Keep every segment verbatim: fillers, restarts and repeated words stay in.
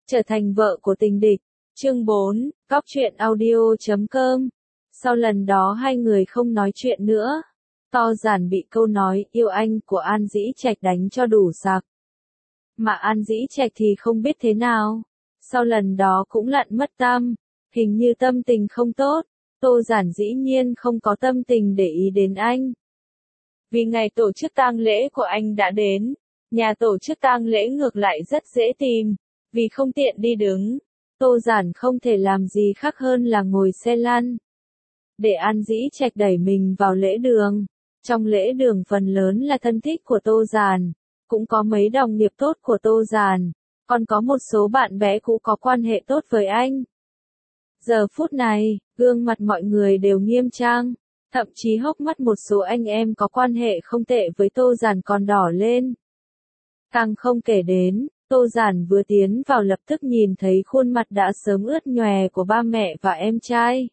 Trở thành vợ của tình địch. Chương bốn, Góc truyện audio chấm com. Sau lần đó hai người không nói chuyện nữa. To Giản bị câu nói yêu anh của An Dĩ Trạch đánh cho đủ sặc. Mà An Dĩ Trạch thì không biết thế nào. Sau lần đó cũng lặn mất tâm, hình như tâm tình không tốt. Tô Giản dĩ nhiên không có tâm tình để ý đến anh. Vì ngày tổ chức tang lễ của anh đã đến, nhà tổ chức tang lễ ngược lại rất dễ tìm, vì không tiện đi đứng. Tô Giản không thể làm gì khác hơn là ngồi xe lăn. Để An Dĩ Trạch đẩy mình vào lễ đường. Trong lễ đường phần lớn là thân thích của Tô Giản, cũng có mấy đồng nghiệp tốt của Tô Giản, còn có một số bạn bè cũ có quan hệ tốt với anh. Giờ phút này, gương mặt mọi người đều nghiêm trang, thậm chí hốc mắt một số anh em có quan hệ không tệ với Tô Giản còn đỏ lên. Càng không kể đến, Tô Giản vừa tiến vào lập tức nhìn thấy khuôn mặt đã sớm ướt nhòe của ba mẹ và em trai.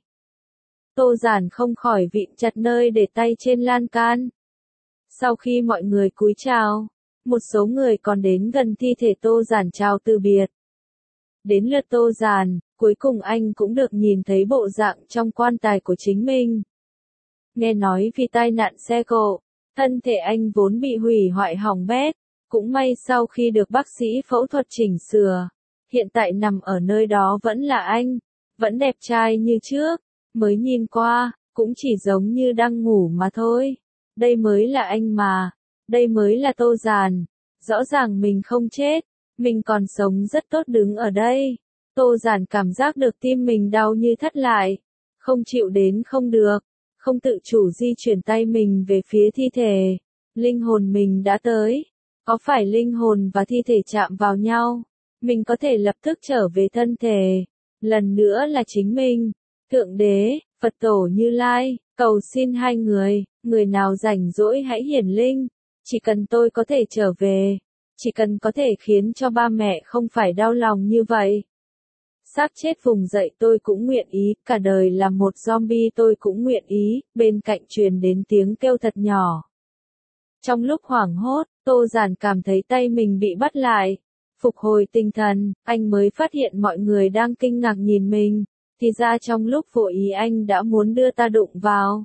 Tô Giản không khỏi vịn chặt nơi để tay trên lan can. Sau khi mọi người cúi chào, một số người còn đến gần thi thể Tô Giản chào từ biệt. Đến lượt Tô Giản, cuối cùng anh cũng được nhìn thấy bộ dạng trong quan tài của chính mình. Nghe nói vì tai nạn xe cộ, thân thể anh vốn bị hủy hoại hỏng bét, cũng may sau khi được bác sĩ phẫu thuật chỉnh sửa, hiện tại nằm ở nơi đó vẫn là anh, vẫn đẹp trai như trước, mới nhìn qua, cũng chỉ giống như đang ngủ mà thôi. Đây mới là anh mà, đây mới là Tô Giản, rõ ràng mình không chết, mình còn sống rất tốt đứng ở đây. Tô Giản cảm giác được tim mình đau như thắt lại, không chịu đến không được, không tự chủ di chuyển tay mình về phía thi thể. Linh hồn mình đã tới, có phải linh hồn và thi thể chạm vào nhau, mình có thể lập tức trở về thân thể. Lần nữa là chính mình, Thượng Đế, Phật Tổ Như Lai, cầu xin hai người, người nào rảnh rỗi hãy hiển linh, chỉ cần tôi có thể trở về, chỉ cần có thể khiến cho ba mẹ không phải đau lòng như vậy. Xác chết vùng dậy tôi cũng nguyện ý, cả đời là một zombie tôi cũng nguyện ý, bên cạnh truyền đến tiếng kêu thật nhỏ. Trong lúc hoảng hốt, Tô Giản cảm thấy tay mình bị bắt lại. Phục hồi tinh thần, anh mới phát hiện mọi người đang kinh ngạc nhìn mình, thì ra trong lúc vô ý anh đã muốn đưa ta đụng vào.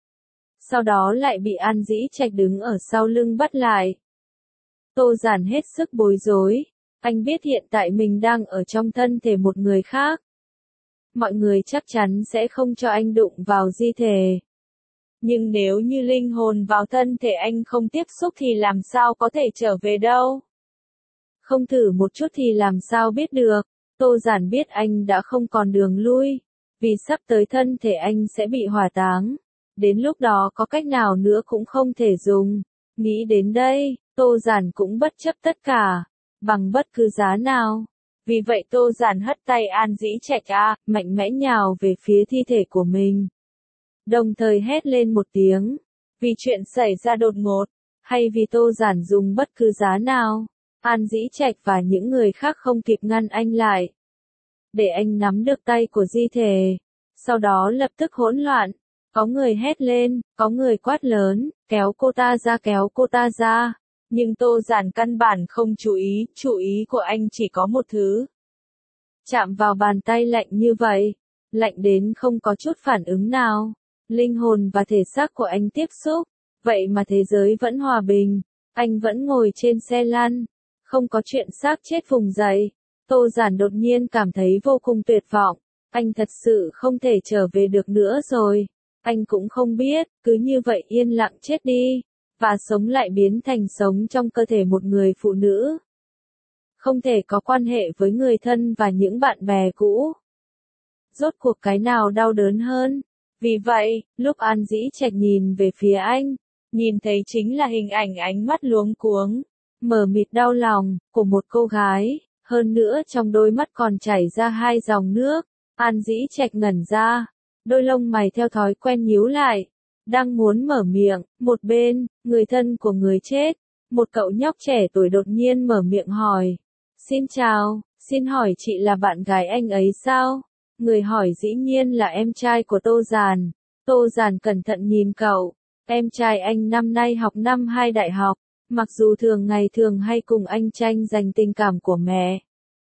Sau đó lại bị An Dĩ Trạch đứng ở sau lưng bắt lại. Tô Giản hết sức bối rối. Anh biết hiện tại mình đang ở trong thân thể một người khác. Mọi người chắc chắn sẽ không cho anh đụng vào di thể. Nhưng nếu như linh hồn vào thân thể anh không tiếp xúc thì làm sao có thể trở về đâu. Không thử một chút thì làm sao biết được. Tô Giản biết anh đã không còn đường lui, vì sắp tới thân thể anh sẽ bị hỏa táng. Đến lúc đó có cách nào nữa cũng không thể dùng. Nghĩ đến đây, Tô Giản cũng bất chấp tất cả, bằng bất cứ giá nào. Vì vậy Tô Giản hất tay An Dĩ Trạch ra, mạnh mẽ nhào về phía thi thể của mình. Đồng thời hét lên một tiếng, vì chuyện xảy ra đột ngột, hay vì Tô Giản dùng bất cứ giá nào, An Dĩ Trạch và những người khác không kịp ngăn anh lại. Để anh nắm được tay của di thể, sau đó lập tức hỗn loạn, có người hét lên, có người quát lớn, kéo cô ta ra kéo cô ta ra. Nhưng Tô Giản căn bản không chú ý, chú ý của anh chỉ có một thứ. Chạm vào bàn tay lạnh như vậy, lạnh đến không có chút phản ứng nào. Linh hồn và thể xác của anh tiếp xúc, vậy mà thế giới vẫn hòa bình. Anh vẫn ngồi trên xe lăn, không có chuyện xác chết vùng dậy. Tô Giản đột nhiên cảm thấy vô cùng tuyệt vọng. Anh thật sự không thể trở về được nữa rồi. Anh cũng không biết, cứ như vậy yên lặng chết đi. Và sống lại biến thành sống trong cơ thể một người phụ nữ. Không thể có quan hệ với người thân và những bạn bè cũ. Rốt cuộc cái nào đau đớn hơn? Vì vậy, lúc An Dĩ Trạch nhìn về phía anh, nhìn thấy chính là hình ảnh ánh mắt luống cuống, mờ mịt đau lòng, của một cô gái, hơn nữa trong đôi mắt còn chảy ra hai dòng nước. An Dĩ Trạch ngẩn ra, đôi lông mày theo thói quen nhíu lại. Đang muốn mở miệng, một bên, người thân của người chết, một cậu nhóc trẻ tuổi đột nhiên mở miệng hỏi. Xin chào, xin hỏi chị là bạn gái anh ấy sao? Người hỏi dĩ nhiên là em trai của Tô Giản. Tô Giản cẩn thận nhìn cậu, em trai anh năm nay học năm hai đại học, mặc dù thường ngày thường hay cùng anh tranh giành tình cảm của mẹ.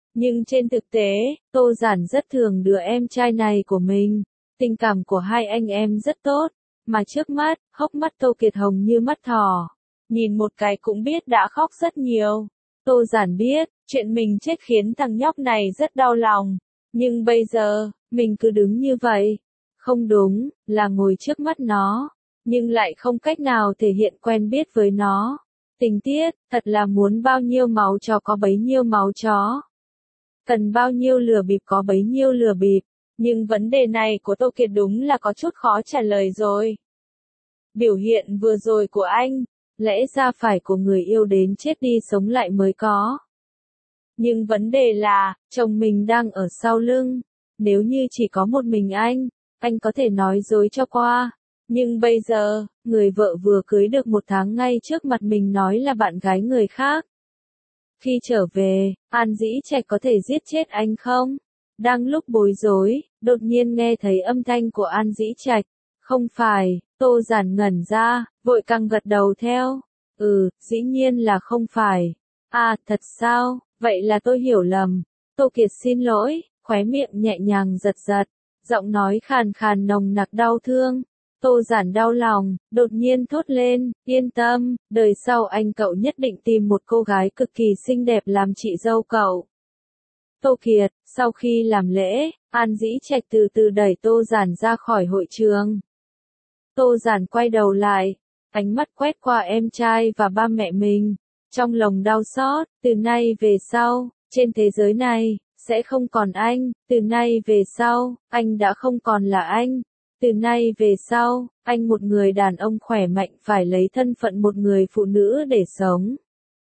Nhưng trên thực tế, Tô Giản rất thường đứa em trai này của mình. Tình cảm của hai anh em rất tốt, mà trước mắt, hốc mắt Tô Kiệt hồng như mắt thỏ. Nhìn một cái cũng biết đã khóc rất nhiều. Tô Giản biết, chuyện mình chết khiến thằng nhóc này rất đau lòng. Nhưng bây giờ, mình cứ đứng như vậy. Không đúng, là ngồi trước mắt nó, nhưng lại không cách nào thể hiện quen biết với nó. Tình tiết, thật là muốn bao nhiêu máu chó có bấy nhiêu máu chó. Cần bao nhiêu lửa bịp có bấy nhiêu lửa bịp. Nhưng vấn đề này của Tô Kiệt đúng là có chút khó trả lời rồi. Biểu hiện vừa rồi của anh, lẽ ra phải của người yêu đến chết đi sống lại mới có. Nhưng vấn đề là, chồng mình đang ở sau lưng. Nếu như chỉ có một mình anh, anh có thể nói dối cho qua. Nhưng bây giờ, người vợ vừa cưới được một tháng ngay trước mặt mình nói là bạn gái người khác. Khi trở về, An Dĩ Trạch có thể giết chết anh không? Đang lúc bối rối, đột nhiên nghe thấy âm thanh của An Dĩ Trạch. Không phải, Tô Giản ngẩn ra, vội căng gật đầu theo. Ừ, dĩ nhiên là không phải. À, thật sao, vậy là tôi hiểu lầm. Tô Kiệt xin lỗi, khóe miệng nhẹ nhàng giật giật, giọng nói khàn khàn nồng nặc đau thương. Tô Giản đau lòng, đột nhiên thốt lên, yên tâm, đời sau anh cậu nhất định tìm một cô gái cực kỳ xinh đẹp làm chị dâu cậu. Tô Kiệt, sau khi làm lễ, An Dĩ Trạch từ từ đẩy Tô Giản ra khỏi hội trường. Tô Giản quay đầu lại, ánh mắt quét qua em trai và ba mẹ mình, trong lòng đau xót, từ nay về sau, trên thế giới này, sẽ không còn anh, từ nay về sau, anh đã không còn là anh. Từ nay về sau, anh một người đàn ông khỏe mạnh phải lấy thân phận một người phụ nữ để sống.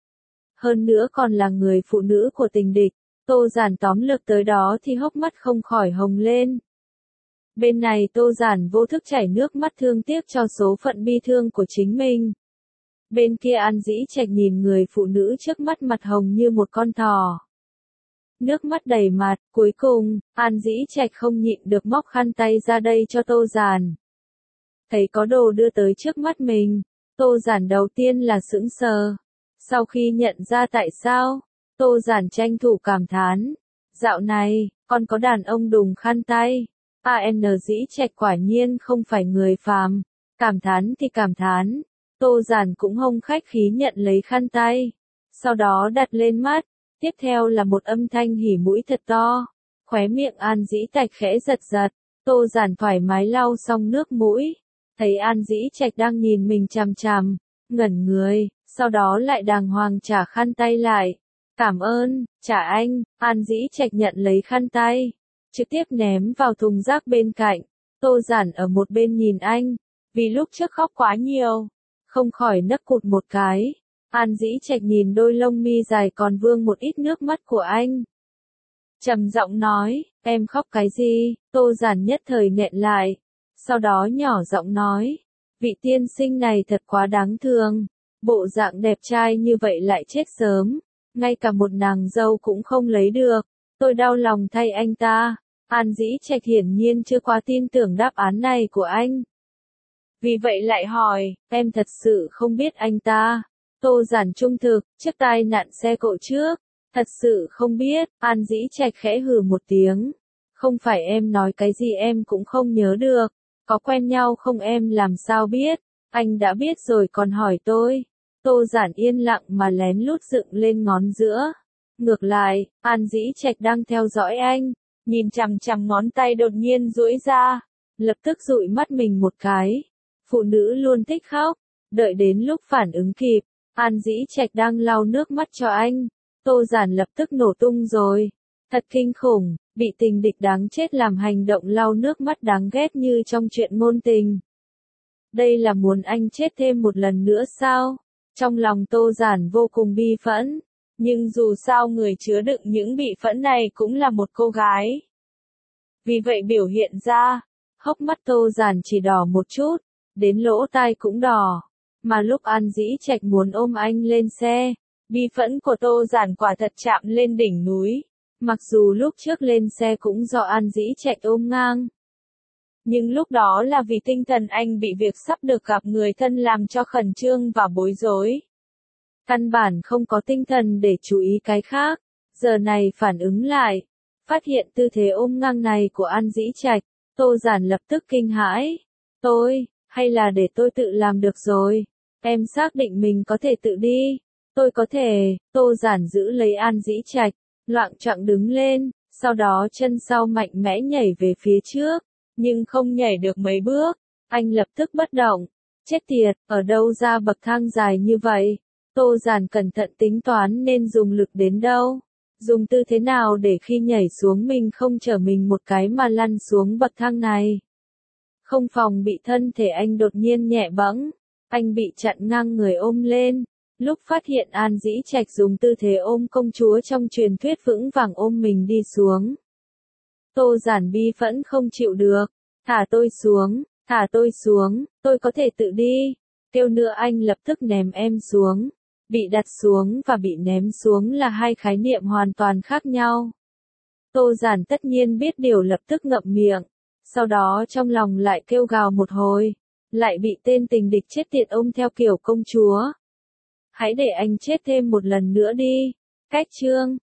Hơn nữa còn là người phụ nữ của tình địch. Tô Giản tóm lược tới đó thì hốc mắt không khỏi hồng lên. Bên này Tô Giản vô thức chảy nước mắt thương tiếc cho số phận bi thương của chính mình. Bên kia An Dĩ Trạch nhìn người phụ nữ trước mắt mặt hồng như một con thỏ. Nước mắt đầy mặt, cuối cùng, An Dĩ Trạch không nhịn được móc khăn tay ra đây cho Tô Giản. Thấy có đồ đưa tới trước mắt mình, Tô Giản đầu tiên là sững sờ. Sau khi nhận ra tại sao, Tô Giản tranh thủ cảm thán. Dạo này, còn có đàn ông đùng khăn tay. An Dĩ Trạch quả nhiên không phải người phàm. Cảm thán thì cảm thán. Tô Giản cũng hông khách khí nhận lấy khăn tay. Sau đó đặt lên mắt. Tiếp theo là một âm thanh hỉ mũi thật to. Khóe miệng An Dĩ Trạch khẽ giật giật. Tô Giản thoải mái lau xong nước mũi. Thấy An Dĩ Trạch đang nhìn mình chằm chằm. Ngẩn người, sau đó lại đàng hoàng trả khăn tay lại. Cảm ơn, trả anh. An Dĩ Trạch nhận lấy khăn tay. Trực tiếp ném vào thùng rác bên cạnh. Tô Giản ở một bên nhìn anh. Vì lúc trước khóc quá nhiều. Không khỏi nấc cụt một cái. An Dĩ Trạch nhìn đôi lông mi dài còn vương một ít nước mắt của anh. Trầm giọng nói, em khóc cái gì? Tô Giản nhất thời nghẹn lại. Sau đó nhỏ giọng nói, vị tiên sinh này thật quá đáng thương. Bộ dạng đẹp trai như vậy lại chết sớm. Ngay cả một nàng dâu cũng không lấy được. Tôi đau lòng thay anh ta. An Dĩ Trạch hiển nhiên chưa quá tin tưởng đáp án này của anh. Vì vậy lại hỏi, em thật sự không biết anh ta. Tô Giản trung thực, trước tai nạn xe cộ trước. Thật sự không biết. An Dĩ Trạch khẽ hừ một tiếng. Không phải em nói cái gì em cũng không nhớ được. Có quen nhau không em làm sao biết. Anh đã biết rồi còn hỏi tôi. Tô Giản yên lặng mà lén lút dựng lên ngón giữa. Ngược lại, An Dĩ Trạch đang theo dõi anh. Nhìn chằm chằm ngón tay đột nhiên duỗi ra. Lập tức dụi mắt mình một cái. Phụ nữ luôn thích khóc. Đợi đến lúc phản ứng kịp. An Dĩ Trạch đang lau nước mắt cho anh. Tô Giản lập tức nổ tung rồi. Thật kinh khủng, bị tình địch đáng chết làm hành động lau nước mắt đáng ghét như trong chuyện ngôn tình. Đây là muốn anh chết thêm một lần nữa sao? Trong lòng Tô Giản vô cùng bi phẫn. Nhưng dù sao người chứa đựng những bị phẫn này cũng là một cô gái. Vì vậy biểu hiện ra, hốc mắt Tô Giản chỉ đỏ một chút, đến lỗ tai cũng đỏ. Mà lúc An Dĩ Trạch muốn ôm anh lên xe, bi phẫn của Tô Giản quả thật chạm lên đỉnh núi. Mặc dù lúc trước lên xe cũng do An Dĩ Trạch ôm ngang. Nhưng lúc đó là vì tinh thần anh bị việc sắp được gặp người thân làm cho khẩn trương và bối rối. Căn bản không có tinh thần để chú ý cái khác. Giờ này phản ứng lại, phát hiện tư thế ôm ngang này của An Dĩ Trạch, Tô Giản lập tức kinh hãi. Tôi, hay là để tôi tự làm được rồi. Em xác định mình có thể tự đi. Tôi có thể. Tô Giản giữ lấy An Dĩ Trạch, loạng choạng đứng lên, sau đó chân sau mạnh mẽ nhảy về phía trước, nhưng không nhảy được mấy bước, anh lập tức bất động. Chết tiệt, ở đâu ra bậc thang dài như vậy? Tô Giản cẩn thận tính toán nên dùng lực đến đâu, dùng tư thế nào để khi nhảy xuống mình không trở mình một cái mà lăn xuống bậc thang này. Không phòng bị thân thể anh đột nhiên nhẹ bẫng, anh bị chặn ngang người ôm lên. Lúc phát hiện An Dĩ Trạch dùng tư thế ôm công chúa trong truyền thuyết vững vàng ôm mình đi xuống. Tô Giản bi phẫn không chịu được. Thả tôi xuống, thả tôi xuống, tôi có thể tự đi. Kêu nữa anh lập tức ném em xuống. Bị đặt xuống và bị ném xuống là hai khái niệm hoàn toàn khác nhau. Tô Giản tất nhiên biết điều lập tức ngậm miệng. Sau đó trong lòng lại kêu gào một hồi. Lại bị tên tình địch chết tiệt ôm theo kiểu công chúa. Hãy để anh chết thêm một lần nữa đi. Cách chương